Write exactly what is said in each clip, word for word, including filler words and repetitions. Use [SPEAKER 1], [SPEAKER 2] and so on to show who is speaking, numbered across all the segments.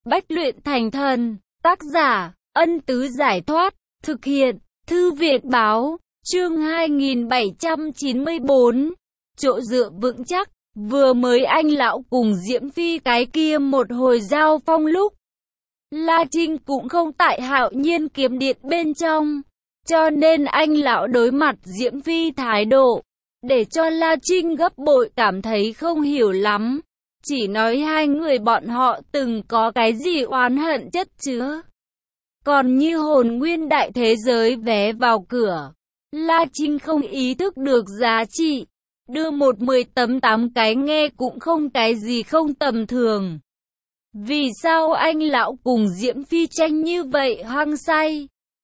[SPEAKER 1] Bách luyện thành thần. Tác giả, Ân Tứ Giải Thoát. Thực hiện, Thư viện Báo. Chương hai nghìn bảy trăm chín mươi tư. Chỗ dựa vững chắc. Vừa mới anh lão cùng Diễm Phi cái kia một hồi giao phong lúc, La Trinh cũng không tại Hạo Nhiên kiếm điện bên trong, cho nên anh lão đối mặt Diễm Phi thái độ, để cho La Trinh gấp bội cảm thấy không hiểu lắm. Chỉ nói hai người bọn họ từng có cái gì oán hận chất chứa. Còn như hồn nguyên đại thế giới vé vào cửa, La Trinh không ý thức được giá trị. Đưa một mười tấm tám cái nghe cũng không cái gì không tầm thường. Vì sao anh lão cùng Diễm Phi tranh như vậy hăng say?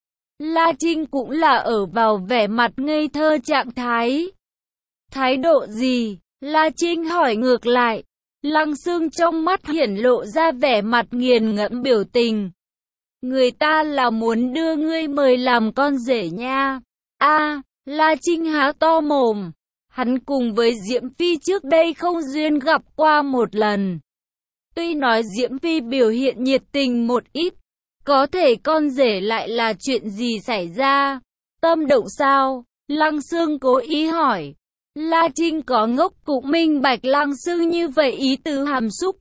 [SPEAKER 1] La Trinh cũng là ở vào vẻ mặt ngây thơ trạng thái. Thái độ gì? La Trinh hỏi ngược lại. Lăng Xương trong mắt hiển lộ ra vẻ mặt nghiền ngẫm biểu tình. Người ta là muốn đưa ngươi mời làm con rể nha. A, La Trinh há to mồm. Hắn cùng với Diễm Phi trước đây không duyên gặp qua một lần. Tuy nói Diễm Phi biểu hiện nhiệt tình một ít, có thể con rể lại là chuyện gì xảy ra? Tâm động sao? Lăng Xương cố ý hỏi. La Trinh có ngốc cũng minh bạch Lăng Xương như vậy ý tứ hàm xúc.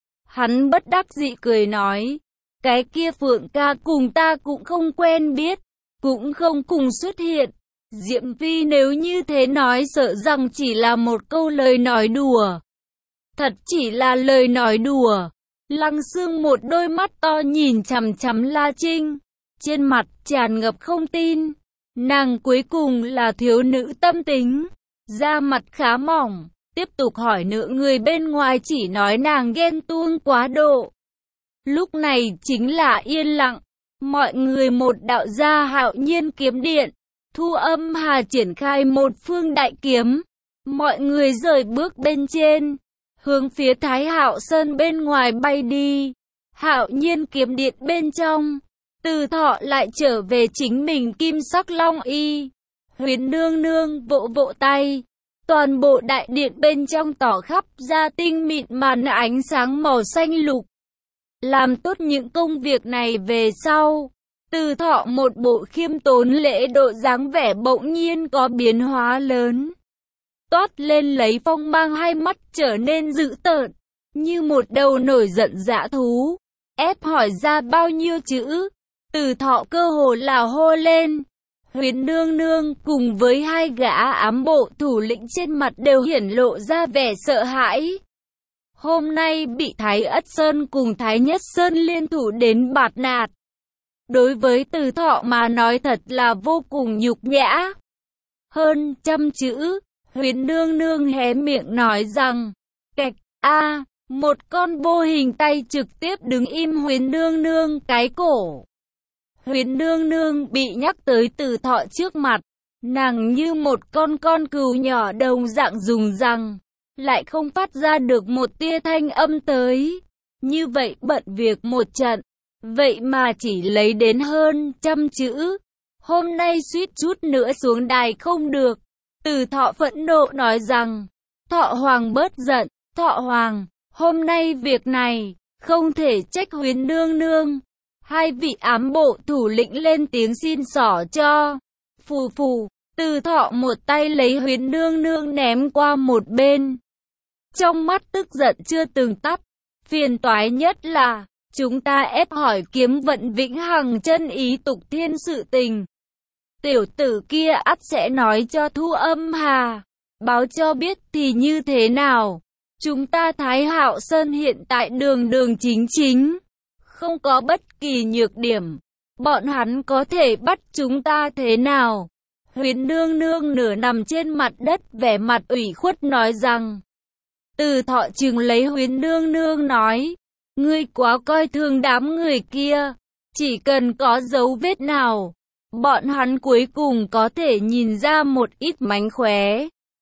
[SPEAKER 1] Hắn bất đắc dĩ cười nói, cái kia Phượng ca cùng ta cũng không quen biết, cũng không cùng xuất hiện. Diễm Phi nếu như thế nói sợ rằng chỉ là một câu lời nói đùa. Thật chỉ là lời nói đùa. Lăng Xương một đôi mắt to nhìn chằm chằm La Trinh, trên mặt tràn ngập không tin. Nàng cuối cùng là thiếu nữ tâm tính, da mặt khá mỏng, tiếp tục hỏi nữa người bên ngoài chỉ nói nàng ghen tuông quá độ. Lúc này chính là yên lặng, mọi người một đạo gia Hạo Nhiên kiếm điện. Thu Âm Hà triển khai một phương đại kiếm, mọi người rời bước bên trên, hướng phía Thái Hạo Sơn bên ngoài bay đi. Hạo Nhiên kiếm điện bên trong, Từ Thọ lại trở về chính mình kim sắc long y. Huyền nương nương vỗ vỗ tay, toàn bộ đại điện bên trong tỏ khắp ra tinh mịn màn ánh sáng màu xanh lục. Làm tốt những công việc này về sau, Từ Thọ một bộ khiêm tốn lễ độ dáng vẻ bỗng nhiên có biến hóa lớn. Toát lên lấy phong mang, hai mắt trở nên dữ tợn, như một đầu nổi giận dã thú. Ép hỏi ra bao nhiêu chữ, Từ Thọ cơ hồ là hô lên. Huyền nương nương cùng với hai gã ám bộ thủ lĩnh trên mặt đều hiển lộ ra vẻ sợ hãi. Hôm nay bị Thái Ất Sơn cùng Thái Nhất Sơn liên thủ đến bạt nạt. Đối với Từ Thọ mà nói thật là vô cùng nhục nhã. Hơn trăm chữ, Huyền nương nương hé miệng nói rằng, kệch, a, một con vô hình tay trực tiếp đứng im Huyền nương nương cái cổ. Huyền nương nương bị nhắc tới Từ Thọ trước mặt, nàng như một con con cừu nhỏ đồng dạng dùng răng, lại không phát ra được một tia thanh âm tới. Như vậy bận việc một trận, vậy mà chỉ lấy đến hơn trăm chữ. Hôm nay suýt chút nữa xuống đài không được. Từ Thọ phẫn nộ nói rằng, Thọ Hoàng bớt giận, Thọ Hoàng, hôm nay việc này, không thể trách Huyền nương nương. Hai vị ám bộ thủ lĩnh lên tiếng xin xỏ cho. Phù phù, Từ Thọ một tay lấy Huyền nương nương ném qua một bên. Trong mắt tức giận chưa từng tắt, phiền toái nhất là, chúng ta ép hỏi kiếm vận vĩnh hằng chân ý tục thiên sự tình. Tiểu tử kia ắt sẽ nói cho Thu Âm Hà, báo cho biết thì như thế nào. Chúng ta Thái Hạo Sơn hiện tại đường đường chính chính, không có bất kỳ nhược điểm. Bọn hắn có thể bắt chúng ta thế nào? Huyền nương nương nửa nằm trên mặt đất vẻ mặt ủy khuất nói rằng. Từ Thọ trừng lấy Huyền nương nương nói, ngươi quá coi thường đám người kia, chỉ cần có dấu vết nào, bọn hắn cuối cùng có thể nhìn ra một ít mánh khóe.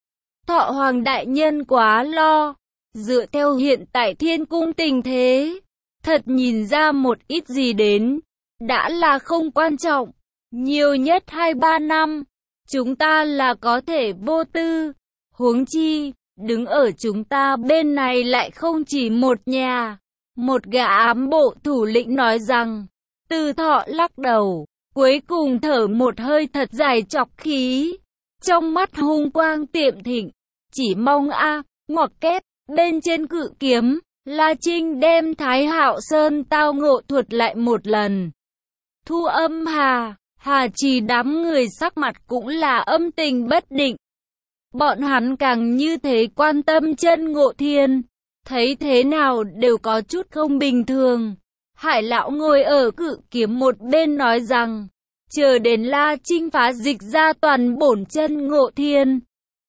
[SPEAKER 1] Thọ Hoàng đại nhân quá lo, dựa theo hiện tại thiên cung tình thế, thật nhìn ra một ít gì đến, đã là không quan trọng, nhiều nhất hai ba năm, chúng ta là có thể vô tư, huống chi, đứng ở chúng ta bên này lại không chỉ một nhà. Một gã ám bộ thủ lĩnh nói rằng, Từ Thọ lắc đầu, cuối cùng thở một hơi thật dài chọc khí. Trong mắt hung quang tiệm thịnh, chỉ mong a, ngoặc kép, bên trên cự kiếm, La Trinh đem Thái Hạo Sơn tao ngộ thuật lại một lần. Thu Âm Hà, Hà Trì đám người sắc mặt cũng là âm tình bất định. Bọn hắn càng như thế quan tâm chân Ngộ Thiên, thấy thế nào đều có chút không bình thường. Hải lão ngồi ở cự kiếm một bên nói rằng, chờ đến La Trinh phá dịch ra toàn bổn chân Ngộ Thiên,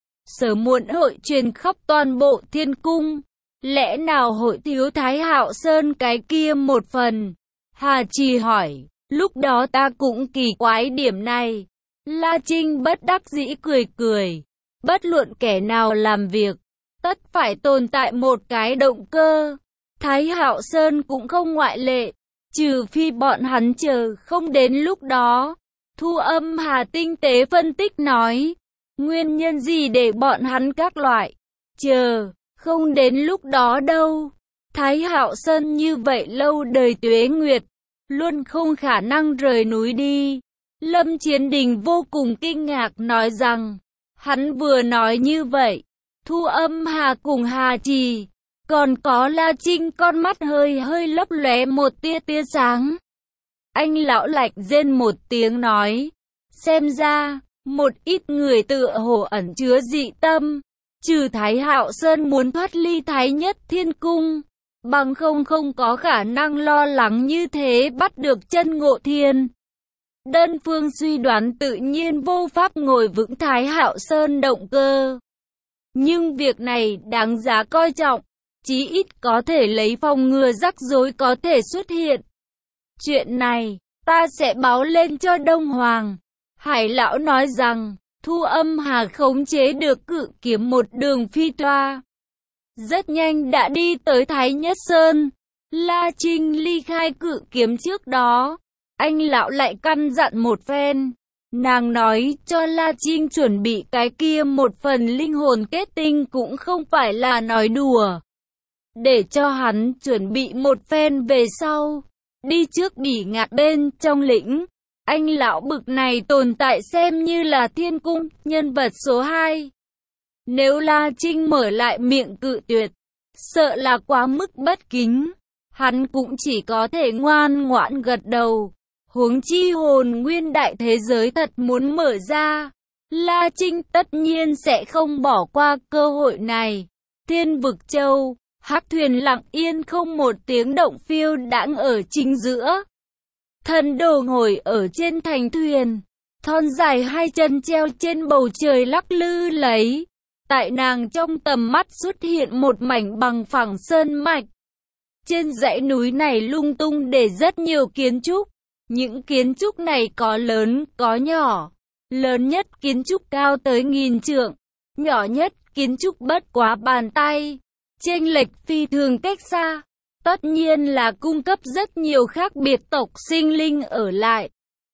[SPEAKER 1] sớm muộn hội truyền khắp toàn bộ thiên cung, lẽ nào hội thiếu Thái Hạo Sơn cái kia một phần? Hà Trì hỏi, lúc đó ta cũng kỳ quái điểm này. La Trinh bất đắc dĩ cười cười, bất luận kẻ nào làm việc, tất phải tồn tại một cái động cơ. Thái Hạo Sơn cũng không ngoại lệ, trừ phi bọn hắn chờ không đến lúc đó. Thu Âm Hà tinh tế phân tích nói, nguyên nhân gì để bọn hắn các loại chờ không đến lúc đó đâu. Thái Hạo Sơn như vậy lâu đời tuế nguyệt, luôn không khả năng rời núi đi. Lâm Chiến Đình vô cùng kinh ngạc nói rằng, hắn vừa nói như vậy, Thu Âm Hà cùng Hà Trì, còn có La Trinh con mắt hơi hơi lấp lóe một tia tia sáng. Anh lão lạnh rên một tiếng nói, xem ra, một ít người tựa hồ ẩn chứa dị tâm, trừ Thái Hạo Sơn muốn thoát ly Thái Nhất Thiên Cung, bằng không không có khả năng lo lắng như thế bắt được chân Ngộ Thiên. Đơn phương suy đoán tự nhiên vô pháp ngồi vững Thái Hạo Sơn động cơ. Nhưng việc này đáng giá coi trọng, chí ít có thể lấy phòng ngừa rắc rối có thể xuất hiện. Chuyện này, ta sẽ báo lên cho Đông Hoàng. Hải lão nói rằng, Thu Âm Hà khống chế được cự kiếm một đường phi toa. Rất nhanh đã đi tới Thái Nhất Sơn. La Trinh ly khai cự kiếm trước đó, anh lão lại căn dặn một phen. Nàng nói cho La Trinh chuẩn bị cái kia một phần linh hồn kết tinh cũng không phải là nói đùa. Để cho hắn chuẩn bị một phen về sau, đi trước Bỉ Ngạn bên trong lĩnh. Anh lão bực này tồn tại xem như là thiên cung, nhân vật số hai. Nếu La Trinh mở lại miệng cự tuyệt, sợ là quá mức bất kính, hắn cũng chỉ có thể ngoan ngoãn gật đầu. Huống chi hồn nguyên đại thế giới thật muốn mở ra, La Trinh tất nhiên sẽ không bỏ qua cơ hội này. Thiên Vực Châu, hắc thuyền lặng yên không một tiếng động phiêu đãng ở chính giữa. Thần đồ ngồi ở trên thành thuyền, thon dài hai chân treo trên bầu trời lắc lư lấy. Tại nàng trong tầm mắt xuất hiện một mảnh bằng phẳng sơn mạch. Trên dãy núi này lung tung để rất nhiều kiến trúc. Những kiến trúc này có lớn, có nhỏ. Lớn nhất kiến trúc cao tới nghìn trượng, nhỏ nhất kiến trúc bất quá bàn tay. Chênh lệch phi thường cách xa, tất nhiên là cung cấp rất nhiều khác biệt tộc sinh linh ở lại.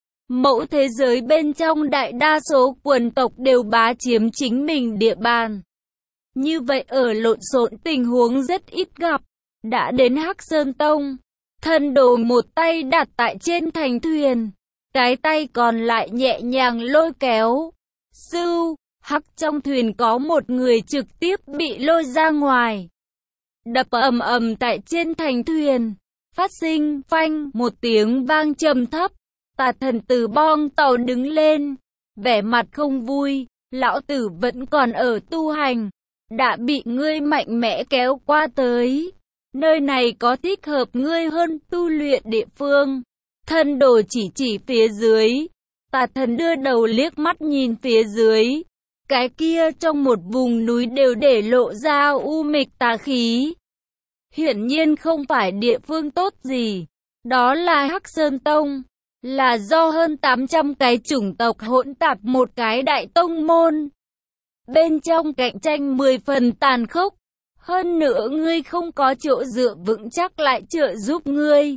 [SPEAKER 1] Mẫu thế giới bên trong đại đa số quần tộc đều bá chiếm chính mình địa bàn. Như vậy ở lộn xộn tình huống rất ít gặp. Đã đến Hắc Sơn Tông, thần đồ một tay đặt tại trên thành thuyền, cái tay còn lại nhẹ nhàng lôi kéo. Sưu, hắc trong thuyền có một người trực tiếp bị lôi ra ngoài. Đập ầm ầm tại trên thành thuyền, phát sinh phanh một tiếng vang trầm thấp. Tà thần từ bong tàu đứng lên, vẻ mặt không vui, lão tử vẫn còn ở tu hành, đã bị ngươi mạnh mẽ kéo qua tới. Nơi này có thích hợp ngươi hơn tu luyện địa phương. Thần đồ chỉ chỉ phía dưới. Tà thần đưa đầu liếc mắt nhìn phía dưới. Cái kia trong một vùng núi đều để lộ ra u mịch tà khí. Hiển nhiên không phải địa phương tốt gì. Đó là Hắc Sơn Tông. Là do hơn tám trăm cái chủng tộc hỗn tạp một cái đại tông môn. Bên trong cạnh tranh mười phần tàn khốc. Hơn nữa ngươi không có chỗ dựa vững chắc lại trợ giúp ngươi.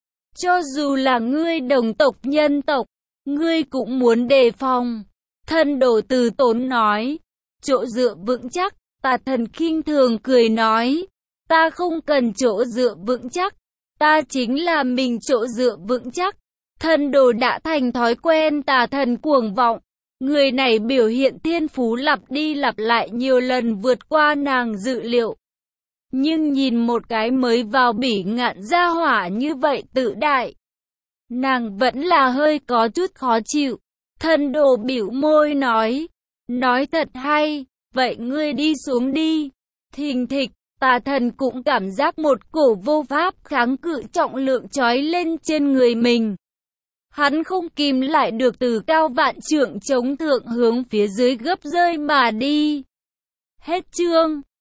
[SPEAKER 1] Cho dù là ngươi đồng tộc nhân tộc, ngươi cũng muốn đề phòng. Thần đồ từ tốn nói. Chỗ dựa vững chắc, tà thần khinh thường cười nói. Ta không cần chỗ dựa vững chắc. Ta chính là mình chỗ dựa vững chắc. Thần đồ đã thành thói quen tà thần cuồng vọng. Người này biểu hiện thiên phú lặp đi lặp lại nhiều lần vượt qua nàng dự liệu. Nhưng nhìn một cái mới vào bỉ ngạn gia hỏa như vậy tự đại, nàng vẫn là hơi có chút khó chịu. Thần đồ bĩu môi nói, nói thật hay, vậy ngươi đi xuống đi. Thình thịch, tà thần cũng cảm giác một cổ vô pháp kháng cự trọng lượng trói lên trên người mình. Hắn không kìm lại được từ cao vạn trượng chống thượng hướng phía dưới gấp rơi mà đi. Hết chương.